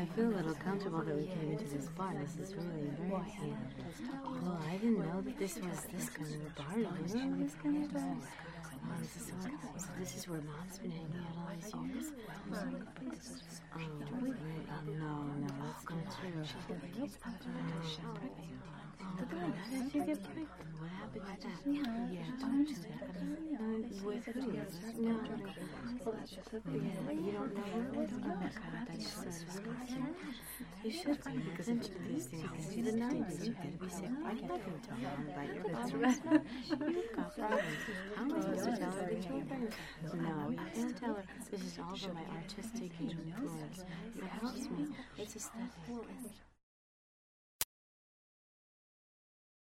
I feel a little comfortable that we came into this bar. This is really embarrassing. Well, I didn't know that this was this kind of a bar. You know this kind of bar? So this is where Mom's been hanging out all these years? Oh, no, that's not true. How did you get pregnant? What happened with that? Yeah, talk to that. With who? No. You don't know her? Oh my God, that's so disgusting. You should be, because if these things get you the 90s, you gotta be sick. I'm not gonna tell Mom about your parents. You've got problems. How am I supposed to tell her that you're pregnant? No, you can't tell her. This is all about my artistic influence. It helps me. It's aesthetic.